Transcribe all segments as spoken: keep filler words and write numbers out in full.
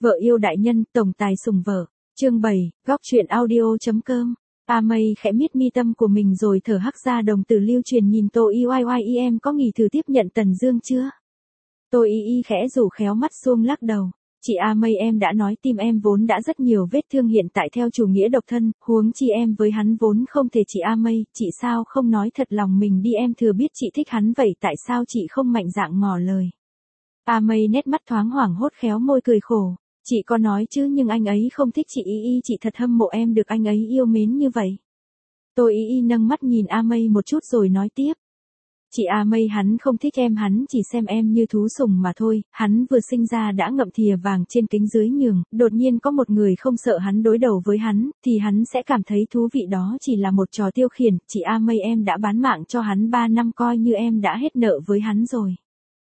Vợ yêu đại nhân, tổng tài sủng vợ. Chương bảy, góc truyện audio.com. A Mây khẽ miết mi tâm của mình rồi thở hắc ra, đồng tử lưu truyền nhìn Tô Y Y Y em có nghỉ thử tiếp nhận Tần Dương chưa? Tô Y Y khẽ rủ khéo mắt xuông lắc đầu. Chị A Mây, em đã nói tim em vốn đã rất nhiều vết thương, hiện tại theo chủ nghĩa độc thân, huống chi em với hắn vốn không thể. Chị A Mây, chị sao không nói thật lòng mình đi, em thừa biết chị thích hắn vậy tại sao chị không mạnh dạn ngỏ lời. A Mây nét mắt thoáng hoảng hốt, khéo môi cười khổ. Chị có nói chứ, nhưng anh ấy không thích chị Y Y, chị thật hâm mộ em được anh ấy yêu mến như vậy. Tô Y Y nâng mắt nhìn A Mây một chút rồi nói tiếp. Chị A Mây, hắn không thích em, hắn chỉ xem em như thú sủng mà thôi, hắn vừa sinh ra đã ngậm thìa vàng trên kính dưới nhường, đột nhiên có một người không sợ hắn đối đầu với hắn, thì hắn sẽ cảm thấy thú vị, đó chỉ là một trò tiêu khiển. Chị A Mây, em đã bán mạng cho hắn ba năm, coi như em đã hết nợ với hắn rồi.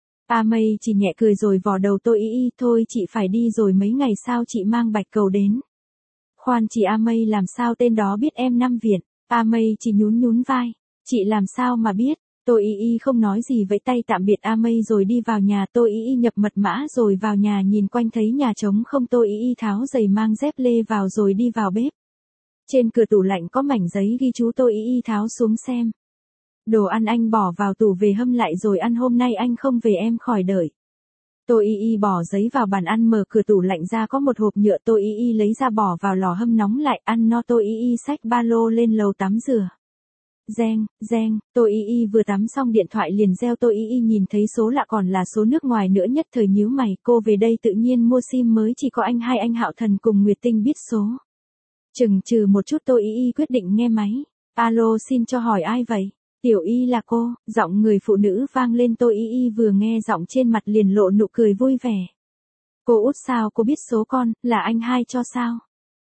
A Mây chỉ nhẹ cười rồi vò đầu Tô Y Y, thôi chị phải đi rồi, mấy ngày sau chị mang bạch cầu đến. Khoan, chị A Mây, làm sao tên đó biết em năm viện? A Mây chỉ nhún nhún vai. Chị làm sao mà biết? Tô Y Y không nói gì, vẫy tay tạm biệt A Mây rồi đi vào nhà. Tô Y Y nhập mật mã rồi vào nhà, nhìn quanh thấy nhà trống không, Tô Y Y tháo giày mang dép lê vào rồi đi vào bếp. Trên cửa tủ lạnh có mảnh giấy ghi chú, Tô Y Y tháo xuống xem. Đồ ăn anh bỏ vào tủ về hâm lại rồi ăn, hôm nay anh không về em khỏi đợi. Tô Y Y bỏ giấy vào bàn ăn, mở cửa tủ lạnh ra có một hộp nhựa, Tô Y Y lấy ra bỏ vào lò hâm nóng lại, ăn no Tô Y Y xách ba lô lên lầu tắm rửa. Reng, reng, Tô Y Y vừa tắm xong điện thoại liền reo. Tô Y Y nhìn thấy số lạ còn là số nước ngoài nữa, nhất thời nhíu mày, cô về đây tự nhiên mua sim mới, chỉ có anh hai anh Hạo Thần cùng Nguyệt Tinh biết số. Chừng chừ một chút Tô Y Y quyết định nghe máy. Alo, xin cho hỏi ai vậy? Tiểu Y là cô, giọng người phụ nữ vang lên. Tô Y Y vừa nghe giọng trên mặt liền lộ nụ cười vui vẻ. Cô út sao cô biết số con, là anh hai cho sao?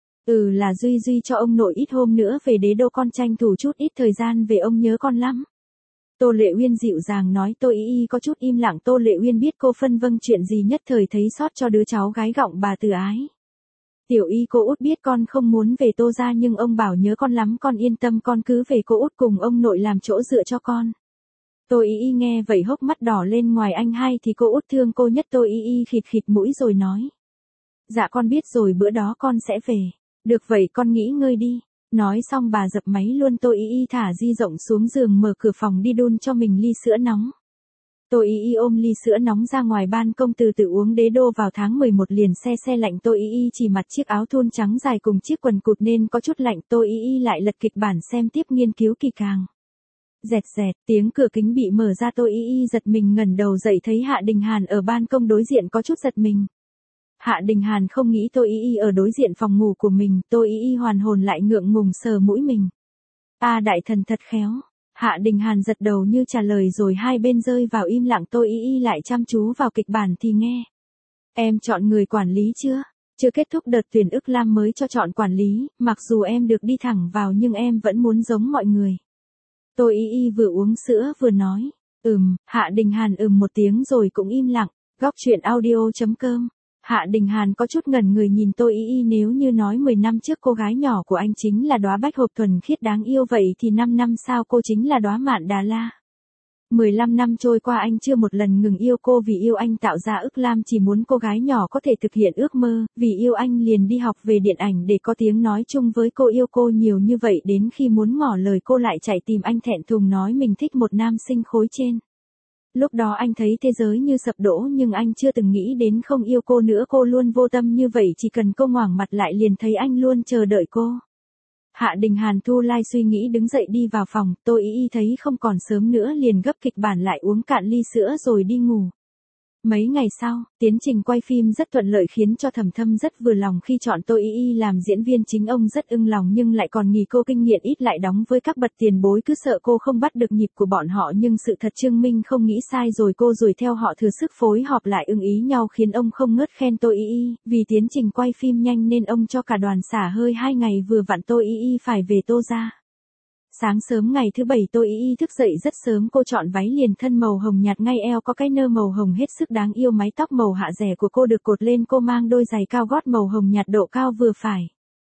Ừ, là Duy Duy cho ông nội, ít hôm nữa về đế đô, con tranh thủ chút ít thời gian về, ông nhớ con lắm. Tô Lệ Uyên dịu dàng nói. Tô Y Y có chút im lặng, Tô Lệ Uyên biết cô phân vâng chuyện gì, nhất thời thấy xót cho đứa cháu gái gọng bà từ ái. Tiểu Y, cô út biết con không muốn về Tô gia nhưng ông bảo nhớ con lắm, con yên tâm, con cứ về, cô út cùng ông nội làm chỗ dựa cho con. Tô Y Y nghe vậy hốc mắt đỏ lên, ngoài anh hai thì cô út thương cô nhất. Tô Y Y khịt khịt mũi rồi nói. Dạ con biết rồi, bữa đó con sẽ về. Được vậy con nghỉ ngơi đi. Nói xong bà dập máy luôn. Tô Y Y thả di rộng xuống giường, mở cửa phòng đi đun cho mình ly sữa nóng. Tô Y Y ôm ly sữa nóng ra ngoài ban công từ từ uống, đế đô vào tháng mười một liền se se lạnh. Tô Y Y chỉ mặc chiếc áo thun trắng dài cùng chiếc quần cụt nên có chút lạnh. Tô Y Y lại lật kịch bản xem tiếp, nghiên cứu kỳ càng. Dẹt dẹt, tiếng cửa kính bị mở ra. Tô Y Y giật mình ngẩng đầu dậy thấy Hạ Đình Hàn ở ban công đối diện, có chút giật mình. Hạ Đình Hàn không nghĩ Tô Y Y ở đối diện phòng ngủ của mình. Tô Y Y hoàn hồn lại, ngượng ngùng sờ mũi mình. A đại thần thật khéo. Hạ Đình Hàn giật đầu như trả lời rồi hai bên rơi vào im lặng. Tô Y Y lại chăm chú vào kịch bản thì nghe. Em chọn người quản lý chưa? Chưa kết thúc đợt tuyển ức lam mới cho chọn quản lý, mặc dù em được đi thẳng vào nhưng em vẫn muốn giống mọi người. Tô Y Y vừa uống sữa vừa nói. Ừm, Hạ Đình Hàn ừm một tiếng rồi cũng im lặng. Góc truyện audio.com. Hạ Đình Hàn có chút ngẩn người nhìn Tô Y Y, nếu như nói mười năm trước cô gái nhỏ của anh chính là đóa bách hợp thuần khiết đáng yêu, vậy thì năm năm sau cô chính là đóa mạn Đà La. mười lăm năm trôi qua anh chưa một lần ngừng yêu cô, vì yêu anh tạo ra ức lam, chỉ muốn cô gái nhỏ có thể thực hiện ước mơ, vì yêu anh liền đi học về điện ảnh để có tiếng nói chung với cô, yêu cô nhiều như vậy đến khi muốn ngỏ lời cô lại chạy tìm anh thẹn thùng nói mình thích một nam sinh khối trên. Lúc đó anh thấy thế giới như sập đổ, nhưng anh chưa từng nghĩ đến không yêu cô nữa, cô luôn vô tâm như vậy, chỉ cần cô ngoảnh mặt lại liền thấy anh luôn chờ đợi cô. Hạ Đình Hàn thu lai suy nghĩ đứng dậy đi vào phòng. Tô Y Y thấy không còn sớm nữa liền gấp kịch bản lại, uống cạn ly sữa rồi đi ngủ. Mấy ngày sau, tiến trình quay phim rất thuận lợi khiến cho Thẩm Thâm rất vừa lòng khi chọn Tô Y Y làm diễn viên chính, ông rất ưng lòng nhưng lại còn nghỉ cô kinh nghiệm ít, lại đóng với các bậc tiền bối, cứ sợ cô không bắt được nhịp của bọn họ, nhưng sự thật chứng minh không nghĩ sai rồi, cô rồi theo họ thừa sức phối hợp lại ưng ý nhau khiến ông không ngớt khen Tô Y Y. Vì tiến trình quay phim nhanh nên ông cho cả đoàn xả hơi hai ngày, vừa vặn Tô Y Y phải về Tô gia. Sáng sớm ngày thứ bảy Tô Y Y thức dậy rất sớm, cô chọn váy liền thân màu hồng nhạt, ngay eo có cái nơ màu hồng hết sức đáng yêu, mái tóc màu hạ rẻ của cô được cột lên, cô mang đôi giày cao gót màu hồng nhạt độ cao vừa phải.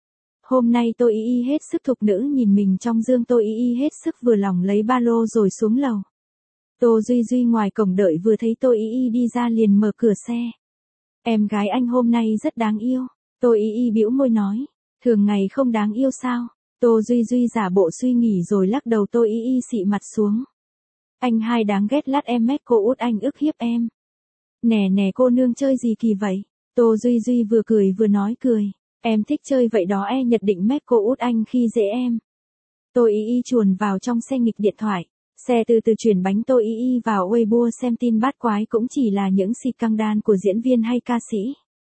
Hôm nay Tô Y Y hết sức thục nữ, nhìn mình trong gương Tô Y Y hết sức vừa lòng, lấy ba lô rồi xuống lầu. Tô Duy Duy ngoài cổng đợi, vừa thấy Tô Y Y đi ra liền mở cửa xe. Em gái anh hôm nay rất đáng yêu. Tô Y Y bĩu môi nói. Thường ngày không đáng yêu sao? Tô Duy Duy giả bộ suy nghĩ rồi lắc đầu. Tô Y Y xị mặt xuống. Anh hai đáng ghét, lát em mét cô út anh ức hiếp em. Nè nè cô nương chơi gì kỳ vậy? Tô Duy Duy vừa cười vừa nói cười. Em thích chơi vậy đó, e nhất định mét cô út anh khi dễ em. Tô Y Y chuồn vào trong xe nghịch điện thoại. Xe từ từ chuyển bánh. Tô Y Y vào Weibo xem tin bát quái, cũng chỉ là những scandal của diễn viên hay ca sĩ.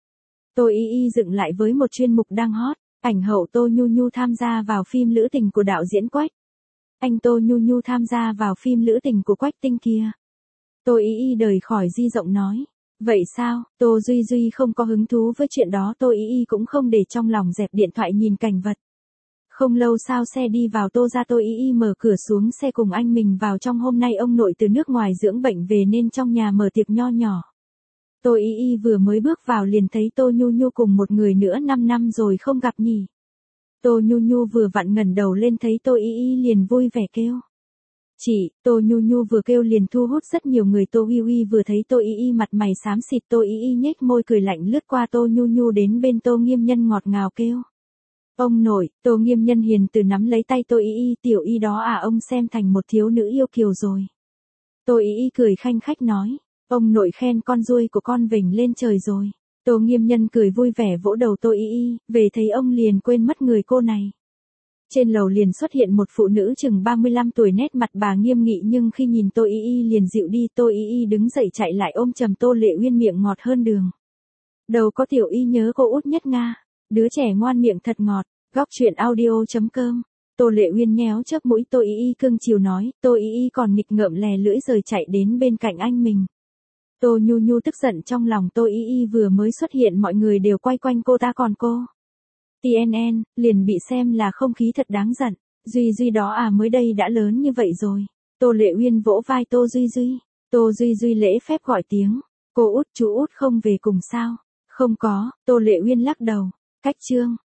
Tô Y Y dựng lại với một chuyên mục đang hot. Ảnh hậu Tô Nhu Nhu tham gia vào phim Lữ Tình của đạo diễn Quách. Anh Tô Nhu Nhu tham gia vào phim Lữ Tình của Quách Tinh kia. Tô Y Y đời khỏi di rộng nói. Vậy sao? Tô Duy Duy không có hứng thú với chuyện đó. Tô Y Y cũng không để trong lòng, dẹp điện thoại nhìn cảnh vật. Không lâu sau xe đi vào Tô ra. Tô Y Y mở cửa xuống xe cùng anh mình vào trong. Hôm nay ông nội từ nước ngoài dưỡng bệnh về nên trong nhà mở tiệc nho nhỏ. Tô Y Y vừa mới bước vào liền thấy Tô Nhu Nhu cùng một người nữa, năm năm rồi không gặp nhỉ. Tô Nhu Nhu vừa vặn ngẩng đầu lên thấy Tô Y Y liền vui vẻ kêu. Chị. Tô Nhu Nhu vừa kêu liền thu hút rất nhiều người. Tô Uy Uy vừa thấy Tô Y Y mặt mày xám xịt. Tô Y Y nhếch môi cười lạnh lướt qua Tô Nhu Nhu đến bên Tô Nghiêm Nhân ngọt ngào kêu. Ông nội. Tô Nghiêm Nhân hiền từ nắm lấy tay Tô Y Y. Tiểu Y đó à, ông xem thành một thiếu nữ yêu kiều rồi. Tô Y Y cười khanh khách nói. Ông nội khen con ruồi của con vểnh lên trời rồi. Tô Nghiêm Nhân cười vui vẻ vỗ đầu Tô Y Y, về thấy ông liền quên mất người cô này. Trên lầu liền xuất hiện một phụ nữ chừng ba mươi lăm tuổi, nét mặt bà nghiêm nghị nhưng khi nhìn Tô Y Y liền dịu đi. Tô Y Y đứng dậy chạy lại ôm chầm Tô Lệ Uyên, miệng ngọt hơn đường. Đâu có Tiểu Y nhớ cô út nhất Nga. Đứa trẻ ngoan miệng thật ngọt. Góc truyện audio chấm com. Tô Lệ Uyên nhéo chớp mũi Tô Y Y cưng chiều nói. Tô Y Y còn nghịch ngợm lè lưỡi rồi chạy đến bên cạnh anh mình. Tô Nhu Nhu tức giận trong lòng. Tô Y Y vừa mới xuất hiện mọi người đều quay quanh cô ta, còn cô tê en en liền bị xem là không khí thật đáng giận. Duy Duy đó à, mới đây đã lớn như vậy rồi. Tô Lệ Uyên vỗ vai Tô Duy Duy. Tô Duy Duy lễ phép gọi tiếng. Cô út, chú út không về cùng sao? Không có. Tô Lệ Uyên lắc đầu. Cách chương.